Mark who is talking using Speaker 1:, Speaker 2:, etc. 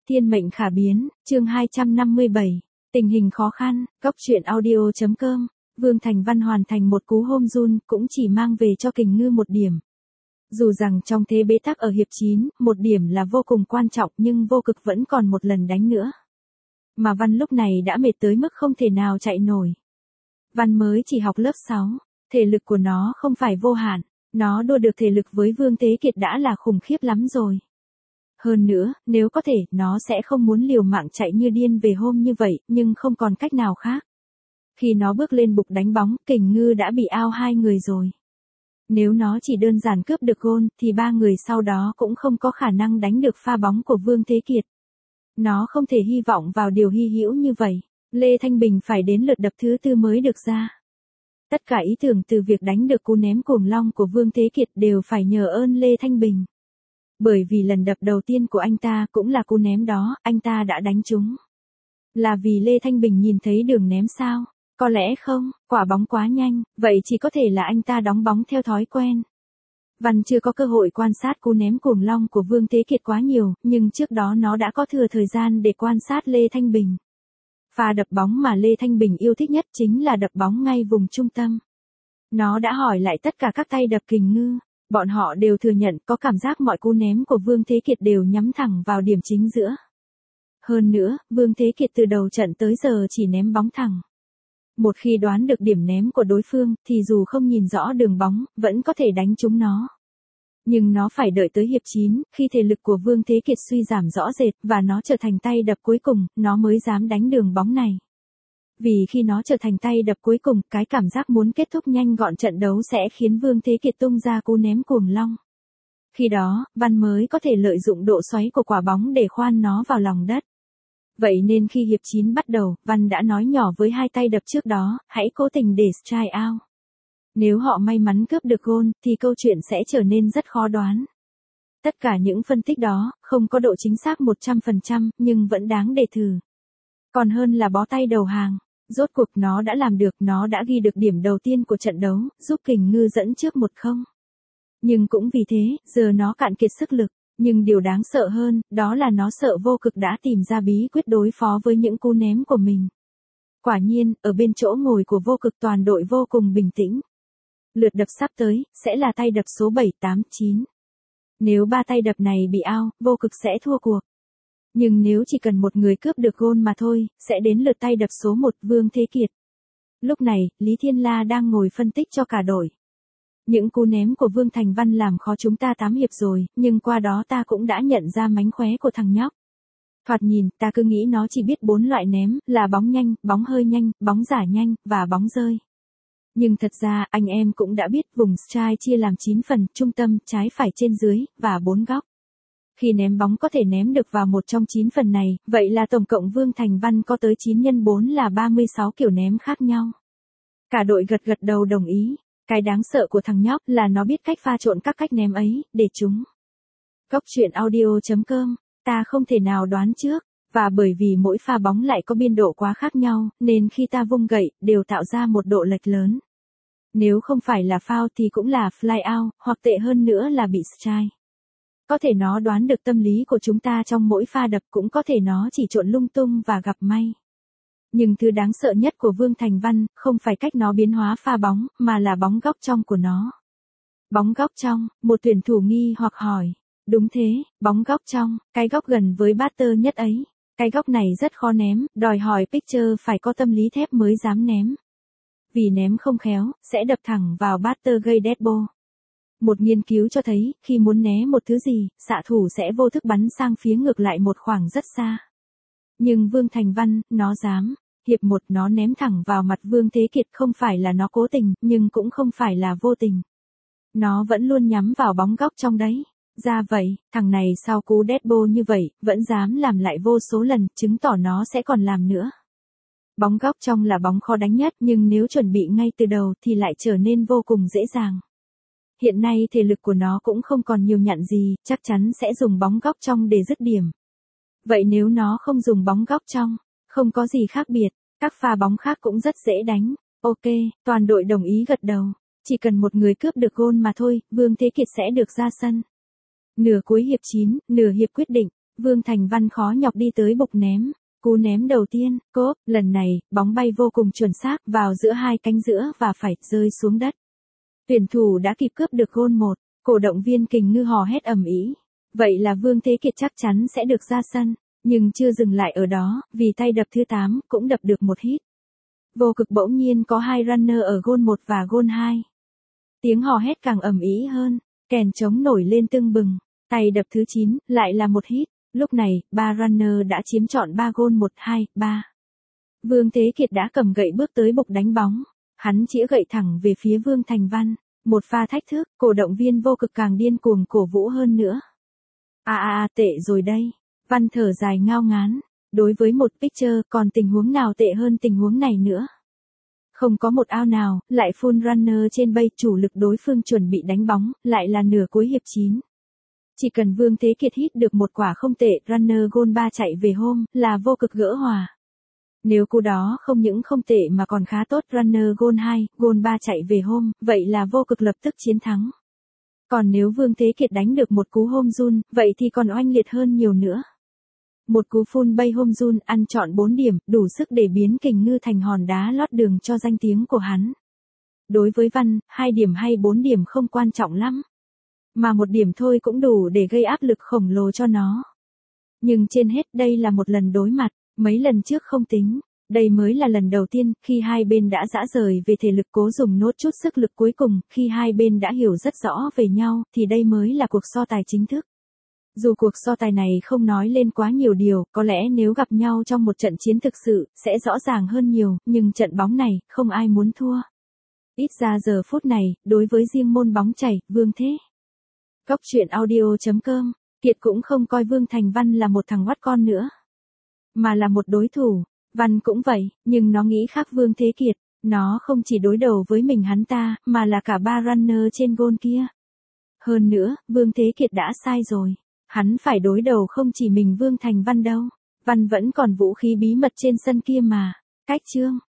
Speaker 1: Thiên mệnh khả biến, chương 257. Tình hình khó khăn, góc truyện audio.com. Vương Thành Văn hoàn thành một cú home run cũng chỉ mang về cho Kình Ngư một điểm. Dù rằng trong thế bế tắc ở hiệp 9, một điểm là vô cùng quan trọng nhưng vô cực vẫn còn một lần đánh nữa. Mà Văn lúc này đã mệt tới mức không thể nào chạy nổi. Văn mới chỉ học lớp 6, thể lực của nó không phải vô hạn, nó đua được thể lực với Vương Tế Kiệt đã là khủng khiếp lắm rồi. Hơn nữa, nếu có thể, nó sẽ không muốn liều mạng chạy như điên về hôm như vậy, nhưng không còn cách nào khác. Khi nó bước lên bục đánh bóng, Kình Ngư đã bị out 2 người rồi. Nếu nó chỉ đơn giản cướp được gôn, thì 3 người sau đó cũng không có khả năng đánh được pha bóng của Vương Thế Kiệt. Nó không thể hy vọng vào điều hy hữu như vậy. Lê Thanh Bình phải đến lượt đập thứ 4 mới được ra. Tất cả ý tưởng từ việc đánh được cú ném cuồng long của Vương Thế Kiệt đều phải nhờ ơn Lê Thanh Bình. Bởi vì lần đập đầu tiên của anh ta cũng là cú ném đó, anh ta đã đánh trúng. Là vì Lê Thanh Bình nhìn thấy đường ném sao? Có lẽ không, quả bóng quá nhanh, vậy chỉ có thể là anh ta đóng bóng theo thói quen. Văn chưa có cơ hội quan sát cú ném cuồng long của Vương Thế Kiệt quá nhiều, nhưng trước đó nó đã có thừa thời gian để quan sát Lê Thanh Bình. Pha đập bóng mà Lê Thanh Bình yêu thích nhất chính là đập bóng ngay vùng trung tâm. Nó đã hỏi lại tất cả các tay đập Kình Ngư. Bọn họ đều thừa nhận có cảm giác mọi cú ném của Vương Thế Kiệt đều nhắm thẳng vào điểm chính giữa. Hơn nữa, Vương Thế Kiệt từ đầu trận tới giờ chỉ ném bóng thẳng. Một khi đoán được điểm ném của đối phương, thì dù không nhìn rõ đường bóng, vẫn có thể đánh trúng nó. Nhưng nó phải đợi tới hiệp 9, khi thể lực của Vương Thế Kiệt suy giảm rõ rệt, và nó trở thành tay đập cuối cùng, nó mới dám đánh đường bóng này. Vì khi nó trở thành tay đập cuối cùng, cái cảm giác muốn kết thúc nhanh gọn trận đấu sẽ khiến Vương Thế Kiệt tung ra cú ném cuồng long. Khi đó, Văn mới có thể lợi dụng độ xoáy của quả bóng để khoan nó vào lòng đất. Vậy nên khi hiệp 9 bắt đầu, Văn đã nói nhỏ với hai tay đập trước đó, hãy cố tình để strike out. Nếu họ may mắn cướp được gôn, thì câu chuyện sẽ trở nên rất khó đoán. Tất cả những phân tích đó, không có độ chính xác 100%, nhưng vẫn đáng để thử. Còn hơn là bó tay đầu hàng. Rốt cuộc nó đã làm được, nó đã ghi được điểm đầu tiên của trận đấu, giúp Kình Ngư dẫn trước 1-0. Nhưng cũng vì thế, giờ nó cạn kiệt sức lực. Nhưng điều đáng sợ hơn, đó là nó sợ vô cực đã tìm ra bí quyết đối phó với những cú ném của mình. Quả nhiên, ở bên chỗ ngồi của vô cực toàn đội vô cùng bình tĩnh. Lượt đập sắp tới, sẽ là tay đập số 7, 8, 9. Nếu 3 tay đập này bị out, vô cực sẽ thua cuộc. Nhưng nếu chỉ cần một người cướp được gôn mà thôi, sẽ đến lượt tay đập số 1 Vương Thế Kiệt. Lúc này, Lý Thiên La đang ngồi phân tích cho cả đội. Những cú ném của Vương Thành Văn làm khó chúng ta 8 hiệp rồi, nhưng qua đó ta cũng đã nhận ra mánh khóe của thằng nhóc. Thoạt nhìn, ta cứ nghĩ nó chỉ biết 4 loại ném, là bóng nhanh, bóng hơi nhanh, bóng giả nhanh, và bóng rơi. Nhưng thật ra, anh em cũng đã biết vùng strike chia làm 9 phần, trung tâm, trái phải trên dưới, và 4 góc. Khi ném bóng có thể ném được vào một trong 9 phần này, vậy là tổng cộng Vương Thành Văn có tới 9 x 4 là 36 kiểu ném khác nhau. Cả đội gật gật đầu đồng ý. Cái đáng sợ của thằng nhóc là nó biết cách pha trộn các cách ném ấy, để chúng. Góc truyện audio.com, ta không thể nào đoán trước, và bởi vì mỗi pha bóng lại có biên độ quá khác nhau, nên khi ta vung gậy, đều tạo ra một độ lệch lớn. Nếu không phải là foul thì cũng là fly out, hoặc tệ hơn nữa là bị strike. Có thể nó đoán được tâm lý của chúng ta trong mỗi pha đập, cũng có thể nó chỉ trộn lung tung và gặp may. Nhưng thứ đáng sợ nhất của Vương Thành Văn, không phải cách nó biến hóa pha bóng, mà là bóng góc trong của nó. Bóng góc trong, một tuyển thủ nghi hoặc hỏi. Đúng thế, bóng góc trong, cái góc gần với batter nhất ấy. Cái góc này rất khó ném, đòi hỏi pitcher phải có tâm lý thép mới dám ném. Vì ném không khéo, sẽ đập thẳng vào batter gây dead ball. Một nghiên cứu cho thấy, khi muốn né một thứ gì, xạ thủ sẽ vô thức bắn sang phía ngược lại một khoảng rất xa. Nhưng Vương Thành Văn, nó dám. Hiệp 1 nó ném thẳng vào mặt Vương Thế Kiệt, không phải là nó cố tình, nhưng cũng không phải là vô tình. Nó vẫn luôn nhắm vào bóng góc trong đấy. Ra vậy, thằng này sau cú dead ball như vậy, vẫn dám làm lại vô số lần, chứng tỏ nó sẽ còn làm nữa. Bóng góc trong là bóng khó đánh nhất, nhưng nếu chuẩn bị ngay từ đầu thì lại trở nên vô cùng dễ dàng. Hiện nay thể lực của nó cũng không còn nhiều nhặn gì, chắc chắn sẽ dùng bóng góc trong để dứt điểm. Vậy nếu nó không dùng bóng góc trong, không có gì khác biệt, các pha bóng khác cũng rất dễ đánh. Ok, toàn đội đồng ý gật đầu. Chỉ cần một người cướp được gôn mà thôi, Vương Thế Kiệt sẽ được ra sân. Nửa cuối hiệp 9, nửa hiệp quyết định. Vương Thành Văn khó nhọc đi tới bục ném. Cú ném đầu tiên, cốp, lần này, bóng bay vô cùng chuẩn xác vào giữa hai cánh giữa và phải rơi xuống đất. Tuyển thủ đã kịp cướp được gôn 1, cổ động viên Kình Ngư hò hét ầm ĩ. Vậy là Vương Thế Kiệt chắc chắn sẽ được ra sân, nhưng chưa dừng lại ở đó, vì tay đập thứ 8 cũng đập được một hit. Vô Cực bỗng nhiên có 2 runner ở gôn 1 và gôn 2. Tiếng hò hét càng ầm ĩ hơn, kèn trống nổi lên tưng bừng, tay đập thứ 9 lại là một hit. Lúc này, 3 runner đã chiếm trọn 3 gôn 1, 2, 3. Vương Thế Kiệt đã cầm gậy bước tới bục đánh bóng. Hắn chĩa gậy thẳng về phía Vương Thành Văn. Một pha thách thức, cổ động viên Vô Cực càng điên cuồng cổ vũ hơn nữa. Tệ rồi đây. Văn thở dài ngao ngán. Đối với một pitcher còn tình huống nào tệ hơn tình huống này nữa. Không có một out nào, lại full runner trên base, chủ lực đối phương chuẩn bị đánh bóng, lại là nửa cuối hiệp 9. Chỉ cần Vương Thế Kiệt hit được một quả không tệ, runner gôn 3 chạy về home, là Vô Cực gỡ hòa. Nếu cú đó không những không tệ mà còn khá tốt, runner gôn 2, gôn 3 chạy về home, vậy là Vô Cực lập tức chiến thắng. Còn nếu Vương Thế Kiệt đánh được một cú home run, vậy thì còn oanh liệt hơn nhiều nữa. Một cú full base home run ăn trọn 4 điểm, đủ sức để biến Kình Ngư thành hòn đá lót đường cho danh tiếng của hắn. Đối với Văn, 2 điểm hay 4 điểm không quan trọng lắm. Mà 1 điểm thôi cũng đủ để gây áp lực khổng lồ cho nó. Nhưng trên hết đây là một lần đối mặt, mấy lần trước không tính. Đây mới là lần đầu tiên, khi hai bên đã rã rời về thể lực cố dùng nốt chút sức lực cuối cùng, khi hai bên đã hiểu rất rõ về nhau, thì đây mới là cuộc so tài chính thức. Dù cuộc so tài này không nói lên quá nhiều điều, có lẽ nếu gặp nhau trong một trận chiến thực sự, sẽ rõ ràng hơn nhiều, nhưng trận bóng này, không ai muốn thua. Ít ra giờ phút này, đối với riêng môn bóng chày, Vương Thế Góc truyện audio.com, Kiệt cũng không coi Vương Thành Văn là một thằng oắt con nữa, mà là một đối thủ. Văn cũng vậy, nhưng nó nghĩ khác Vương Thế Kiệt, nó không chỉ đối đầu với mình hắn ta, mà là cả 3 runner trên gôn kia. Hơn nữa, Vương Thế Kiệt đã sai rồi, hắn phải đối đầu không chỉ mình Vương Thành Văn đâu, Văn vẫn còn vũ khí bí mật trên sân kia mà. Cách chương